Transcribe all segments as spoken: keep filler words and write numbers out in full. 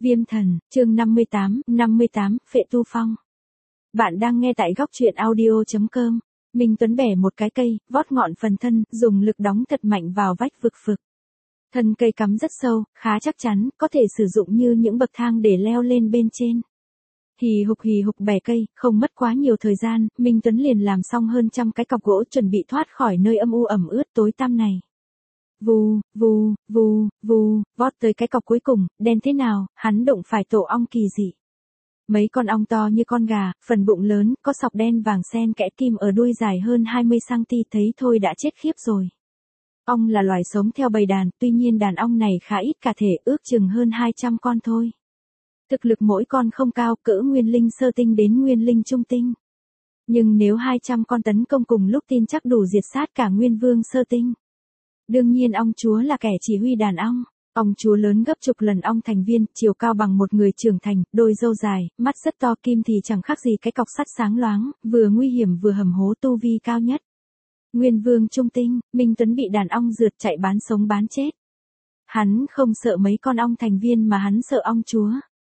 Viêm thần, chương năm mươi tám, năm mươi tám, Phệ Tu Phong. Bạn đang nghe tại góc truyện audio chấm com. Minh Tuấn bẻ một cái cây, vót ngọn phần thân, dùng lực đóng thật mạnh vào vách vực phực. Thân cây cắm rất sâu, khá chắc chắn, có thể sử dụng như những bậc thang để leo lên bên trên. Hì hục hì hục bẻ cây, không mất quá nhiều thời gian, Minh Tuấn liền làm xong hơn trăm cái cọc gỗ chuẩn bị thoát khỏi nơi âm u ẩm ướt tối tăm này. Vù, vù, vù, vù, vót tới cái cọc cuối cùng, đen thế nào, hắn đụng phải tổ ong kỳ dị. Mấy con ong to như con gà, phần bụng lớn, có sọc đen vàng xen kẽ kim ở đuôi dài hơn hai mươi xăng-ti-mét, thấy thôi đã chết khiếp rồi. Ong là loài sống theo bầy đàn, tuy nhiên đàn ong này khá ít cả thể, ước chừng hơn hai trăm con thôi. Thực lực mỗi con không cao, cỡ nguyên linh sơ tinh đến nguyên linh trung tinh. Nhưng nếu hai trăm con tấn công cùng lúc tin chắc đủ diệt sát cả nguyên vương sơ tinh. Đương nhiên ong chúa là kẻ chỉ huy đàn ong. Ong chúa lớn gấp chục lần ong thành viên, chiều cao bằng một người trưởng thành, đôi râu dài, mắt rất to, kim thì chẳng khác gì cái cọc sắt sáng loáng, vừa nguy hiểm vừa hầm hố, tu vi cao nhất. Nguyên vương trung tinh, Minh Tuấn bị đàn ong rượt chạy bán sống bán chết. Hắn không sợ mấy con ong thành viên mà hắn sợ ong chúa.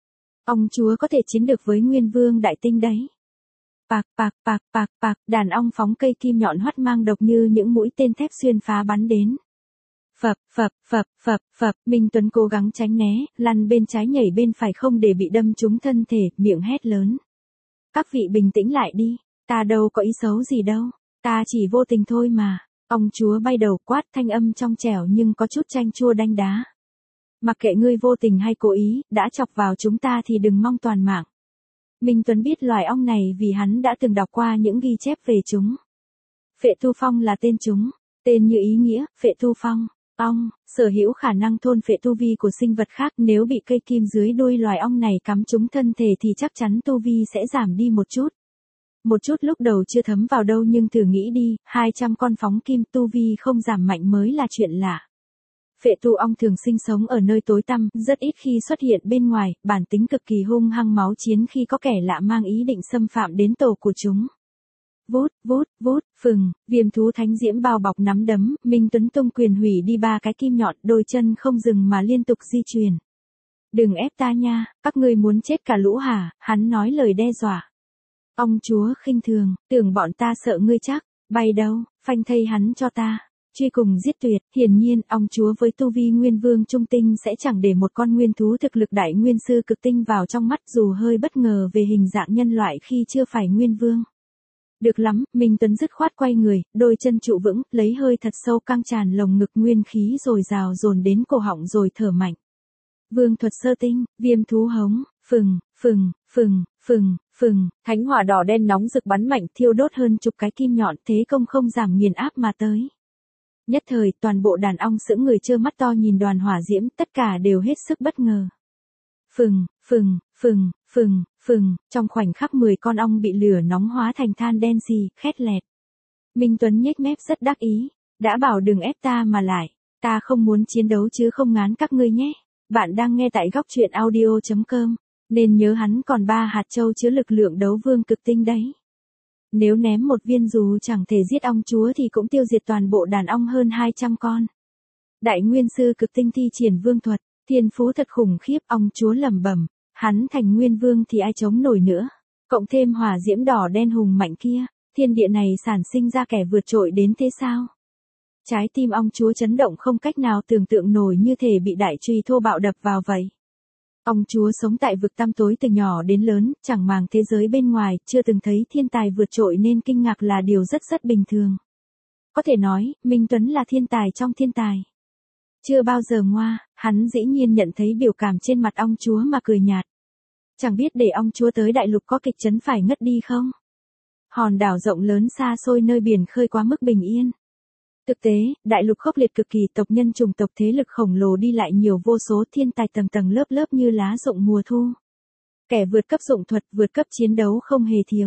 Ong chúa có thể chiến được với nguyên vương đại tinh đấy. Pạc pạc pạc pạc pạc, đàn ong phóng cây kim nhọn hoắt mang độc như những mũi tên thép xuyên phá bắn đến. Phập, phập, phập, phập, phập, Minh Tuấn cố gắng tránh né, lăn bên trái nhảy bên phải không để bị đâm trúng thân thể, miệng hét lớn. Các vị bình tĩnh lại đi, ta đâu có ý xấu gì đâu, ta chỉ vô tình thôi mà. Ong chúa bay đầu quát, thanh âm trong trẻo nhưng có chút chanh chua đanh đá. Mặc kệ ngươi vô tình hay cố ý, đã chọc vào chúng ta thì đừng mong toàn mạng. Minh Tuấn biết loài ong này vì hắn đã từng đọc qua những ghi chép về chúng. Phệ Tu Phong là tên chúng, tên như ý nghĩa, Phệ Tu Phong. Ong, sở hữu khả năng thôn phệ tu vi của sinh vật khác, nếu bị cây kim dưới đuôi loài ong này cắm trúng thân thể thì chắc chắn tu vi sẽ giảm đi một chút. Một chút lúc đầu chưa thấm vào đâu nhưng thử nghĩ đi, hai trăm con phóng kim tu vi không giảm mạnh mới là chuyện lạ. Phệ tu ong thường sinh sống ở nơi tối tăm, rất ít khi xuất hiện bên ngoài, bản tính cực kỳ hung hăng máu chiến khi có kẻ lạ mang ý định xâm phạm đến tổ của chúng. Vút, vút, vút, phừng, viêm thú thánh diễm bao bọc nắm đấm, Minh Tuấn tung quyền hủy đi ba cái kim nhọn, đôi chân không dừng mà liên tục di chuyển. Đừng ép ta nha, các ngươi muốn chết cả lũ hả, hắn nói lời đe dọa. Ong chúa khinh thường, tưởng bọn ta sợ ngươi chắc, bay đâu, phanh thây hắn cho ta. Truy cùng giết tuyệt, hiển nhiên, ong chúa với tu vi nguyên vương trung tinh sẽ chẳng để một con nguyên thú thực lực đại nguyên sư cực tinh vào trong mắt dù hơi bất ngờ về hình dạng nhân loại khi chưa phải nguyên vương. Được lắm, Minh Tuấn dứt khoát quay người, đôi chân trụ vững, lấy hơi thật sâu căng tràn lồng ngực nguyên khí rồi rào dồn đến cổ họng rồi thở mạnh. Vương thuật sơ tinh, viêm thú hống, phừng, phừng, phừng, phừng, phừng, thánh hỏa đỏ đen nóng rực bắn mạnh thiêu đốt hơn chục cái kim nhọn, thế công không giảm nghiền áp mà tới. Nhất thời, toàn bộ đàn ong sững người trơ mắt to nhìn đoàn hỏa diễm, tất cả đều hết sức bất ngờ. Phừng, phừng, phừng, phừng, phừng, trong khoảnh khắc mười con ong bị lửa nóng hóa thành than đen xì, khét lẹt. Minh Tuấn nhếch mép rất đắc ý, đã bảo đừng ép ta mà lại, ta không muốn chiến đấu chứ không ngán các ngươi nhé. Bạn đang nghe tại góc truyện audio chấm com, nên nhớ hắn còn ba hạt châu chứa lực lượng đấu vương cực tinh đấy. Nếu ném một viên dù chẳng thể giết ong chúa thì cũng tiêu diệt toàn bộ đàn ong hơn hai trăm con. Đại nguyên sư cực tinh thi triển vương thuật, thiên phú thật khủng khiếp, ong chúa lẩm bẩm, hắn thành nguyên vương thì ai chống nổi nữa. Cộng thêm hỏa diễm đỏ đen hùng mạnh kia, thiên địa này sản sinh ra kẻ vượt trội đến thế sao? Trái tim ong chúa chấn động không cách nào tưởng tượng nổi, như thể bị đại chùy thô bạo đập vào vậy. Ong chúa sống tại vực tăm tối từ nhỏ đến lớn, chẳng màng thế giới bên ngoài, chưa từng thấy thiên tài vượt trội nên kinh ngạc là điều rất rất bình thường. Có thể nói, Minh Tuấn là thiên tài trong thiên tài. Chưa bao giờ ngoa, hắn dĩ nhiên nhận thấy biểu cảm trên mặt ong chúa mà cười nhạt. Chẳng biết để ong chúa tới đại lục có kịch chấn phải ngất đi không? Hòn đảo rộng lớn xa xôi nơi biển khơi quá mức bình yên. Thực tế, đại lục khốc liệt cực kỳ, tộc nhân chủng tộc thế lực khổng lồ đi lại nhiều vô số, thiên tài tầng tầng lớp lớp như lá rụng mùa thu. Kẻ vượt cấp dụng thuật, vượt cấp chiến đấu không hề thiếu.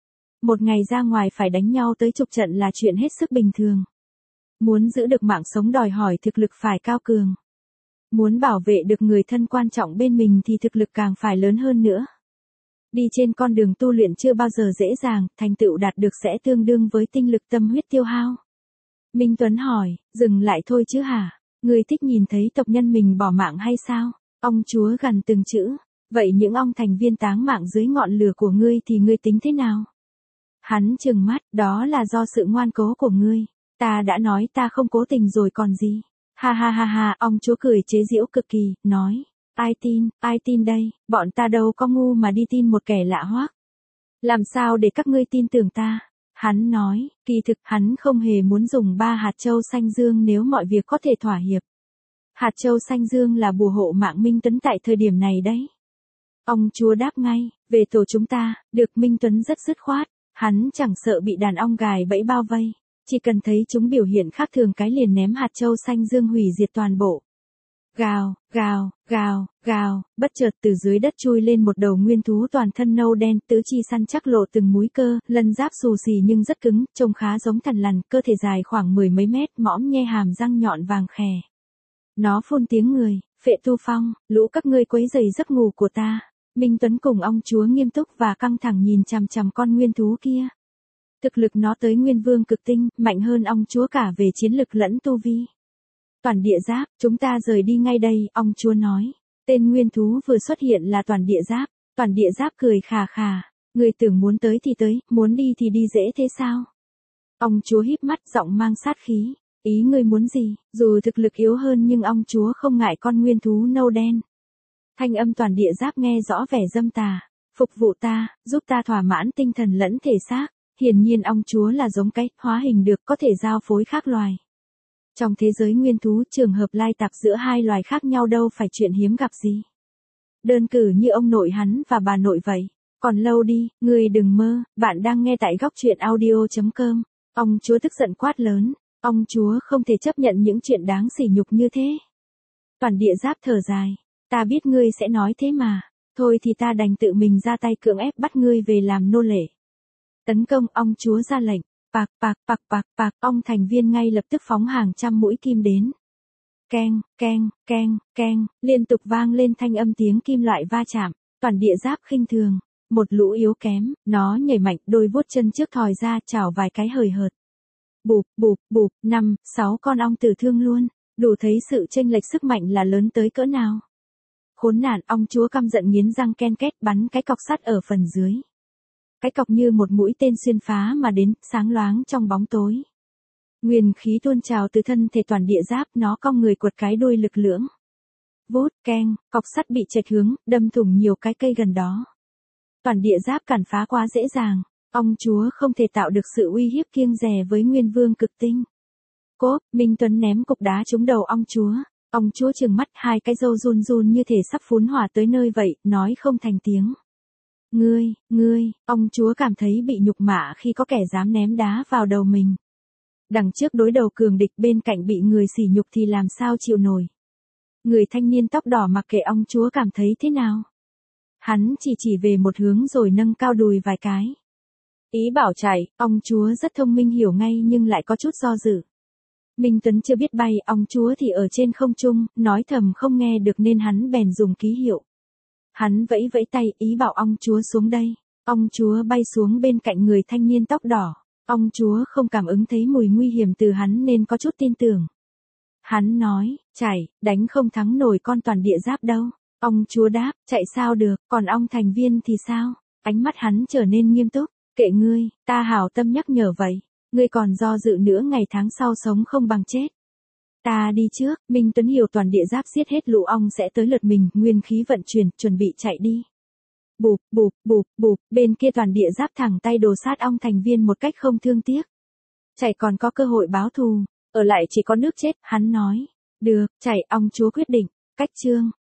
Một ngày ra ngoài phải đánh nhau tới chục trận là chuyện hết sức bình thường. Muốn giữ được mạng sống đòi hỏi thực lực phải cao cường. Muốn bảo vệ được người thân quan trọng bên mình thì thực lực càng phải lớn hơn nữa. Đi trên con đường tu luyện chưa bao giờ dễ dàng, thành tựu đạt được sẽ tương đương với tinh lực tâm huyết tiêu hao. Minh Tuấn hỏi, dừng lại thôi chứ hả? Ngươi thích nhìn thấy tộc nhân mình bỏ mạng hay sao? Ong chúa gằn từng chữ. Vậy những ong thành viên táng mạng dưới ngọn lửa của ngươi thì ngươi tính thế nào? Hắn trừng mắt, đó là do sự ngoan cố của ngươi. Ta đã nói ta không cố tình rồi còn gì. Ha ha ha ha, ong chúa cười chế giễu cực kỳ, nói. Ai tin, ai tin đây, bọn ta đâu có ngu mà đi tin một kẻ lạ hoắc. Làm sao để các ngươi tin tưởng ta? Hắn nói, kỳ thực hắn không hề muốn dùng ba hạt châu xanh dương nếu mọi việc có thể thỏa hiệp. Hạt châu xanh dương là bùa hộ mạng Minh Tuấn tại thời điểm này đấy. Ong chúa đáp ngay, về tổ chúng ta, được Minh Tuấn rất dứt khoát, hắn chẳng sợ bị đàn ong gài bẫy bao vây, chỉ cần thấy chúng biểu hiện khác thường cái liền ném hạt châu xanh dương hủy diệt toàn bộ. Gào, gào, gào, gào, bất chợt từ dưới đất chui lên một đầu nguyên thú toàn thân nâu đen, tứ chi săn chắc lộ từng múi cơ, lân giáp xù xì nhưng rất cứng, trông khá giống thằn lằn, cơ thể dài khoảng mười mấy mét, mõm nhe hàm răng nhọn vàng khè. Nó phun tiếng người, Phệ Tu Phong, lũ các ngươi quấy rầy giấc ngủ của ta. Minh Tuấn cùng ong chúa nghiêm túc và căng thẳng nhìn chằm chằm con nguyên thú kia. Thực lực nó tới nguyên vương cực tinh, mạnh hơn ong chúa cả về chiến lực lẫn tu vi. Toàn địa giáp, chúng ta rời đi ngay đây, ong chúa nói. Tên nguyên thú vừa xuất hiện là toàn địa giáp. Toàn địa giáp cười khà khà. Người tưởng muốn tới thì tới, muốn đi thì đi dễ thế sao? Ong chúa híp mắt giọng mang sát khí. Ý ngươi muốn gì? Dù thực lực yếu hơn nhưng ong chúa không ngại con nguyên thú nâu đen. Thanh âm toàn địa giáp nghe rõ vẻ dâm tà. Phục vụ ta, giúp ta thỏa mãn tinh thần lẫn thể xác. Hiển nhiên ong chúa là giống cái, hóa hình được có thể giao phối khác loài. Trong thế giới nguyên thú, trường hợp lai tạp giữa hai loài khác nhau đâu phải chuyện hiếm gặp gì. Đơn cử như ông nội hắn và bà nội vậy. Còn lâu đi, ngươi đừng mơ, bạn đang nghe tại góc truyện audio chấm com. Ong chúa tức giận quát lớn. Ong chúa không thể chấp nhận những chuyện đáng sỉ nhục như thế. Toàn địa giáp thở dài. Ta biết ngươi sẽ nói thế mà. Thôi thì ta đành tự mình ra tay cưỡng ép bắt ngươi về làm nô lệ. Tấn công, ong chúa ra lệnh. Pạc pạc pạc pạc pạc, ong thành viên ngay lập tức phóng hàng trăm mũi kim đến. Keng, keng, keng, keng, liên tục vang lên thanh âm tiếng kim loại va chạm. Toàn địa giáp khinh thường. Một lũ yếu kém, nó nhảy mạnh, đôi vuốt chân trước thòi ra chảo vài cái hời hợt. Bụp, bụp, bụp, năm, sáu con ong tử thương luôn. Đủ thấy sự chênh lệch sức mạnh là lớn tới cỡ nào. Khốn nạn, ong chúa căm giận nghiến răng ken két bắn cái cọc sắt ở phần dưới. Cái cọc như một mũi tên xuyên phá mà đến, sáng loáng trong bóng tối. Nguyên khí tuôn trào từ thân thể toàn địa giáp, nó cong người quật cái đuôi lực lưỡng. Vút, keng, cọc sắt bị chệch hướng, đâm thủng nhiều cái cây gần đó. Toàn địa giáp cản phá quá dễ dàng, ong chúa không thể tạo được sự uy hiếp kiêng dè với nguyên vương cực tinh. Cốp, Minh Tuấn ném cục đá trúng đầu ong chúa. Ong chúa trừng mắt, hai cái râu run run như thể sắp phún hỏa tới nơi vậy, nói không thành tiếng. Ngươi, ngươi, ong chúa cảm thấy bị nhục mạ khi có kẻ dám ném đá vào đầu mình. Đằng trước đối đầu cường địch, bên cạnh bị người sỉ nhục thì làm sao chịu nổi. Người thanh niên tóc đỏ mặc kệ ong chúa cảm thấy thế nào. Hắn chỉ chỉ về một hướng rồi nâng cao đùi vài cái. Ý bảo chạy, ong chúa rất thông minh hiểu ngay nhưng lại có chút do dự. Minh Tuấn chưa biết bay, ong chúa thì ở trên không trung, nói thầm không nghe được nên hắn bèn dùng ký hiệu. Hắn vẫy vẫy tay, ý bảo ong chúa xuống đây. Ong chúa bay xuống bên cạnh người thanh niên tóc đỏ. Ong chúa không cảm ứng thấy mùi nguy hiểm từ hắn nên có chút tin tưởng. Hắn nói, chạy, đánh không thắng nổi con toàn địa giáp đâu. Ong chúa đáp, chạy sao được, còn ong thành viên thì sao? Ánh mắt hắn trở nên nghiêm túc. Kệ ngươi, ta hảo tâm nhắc nhở vậy. Ngươi còn do dự nữa ngày tháng sau sống không bằng chết. Ta đi trước, Minh Tuấn hiểu toàn địa giáp giết hết lũ ong sẽ tới lượt mình, nguyên khí vận chuyển, chuẩn bị chạy đi. Bụp, bụp, bụp, bụp, bên kia toàn địa giáp thẳng tay đồ sát ong thành viên một cách không thương tiếc. Chạy còn có cơ hội báo thù, ở lại chỉ có nước chết, hắn nói. Được, chạy, ong chúa quyết định, cách chương.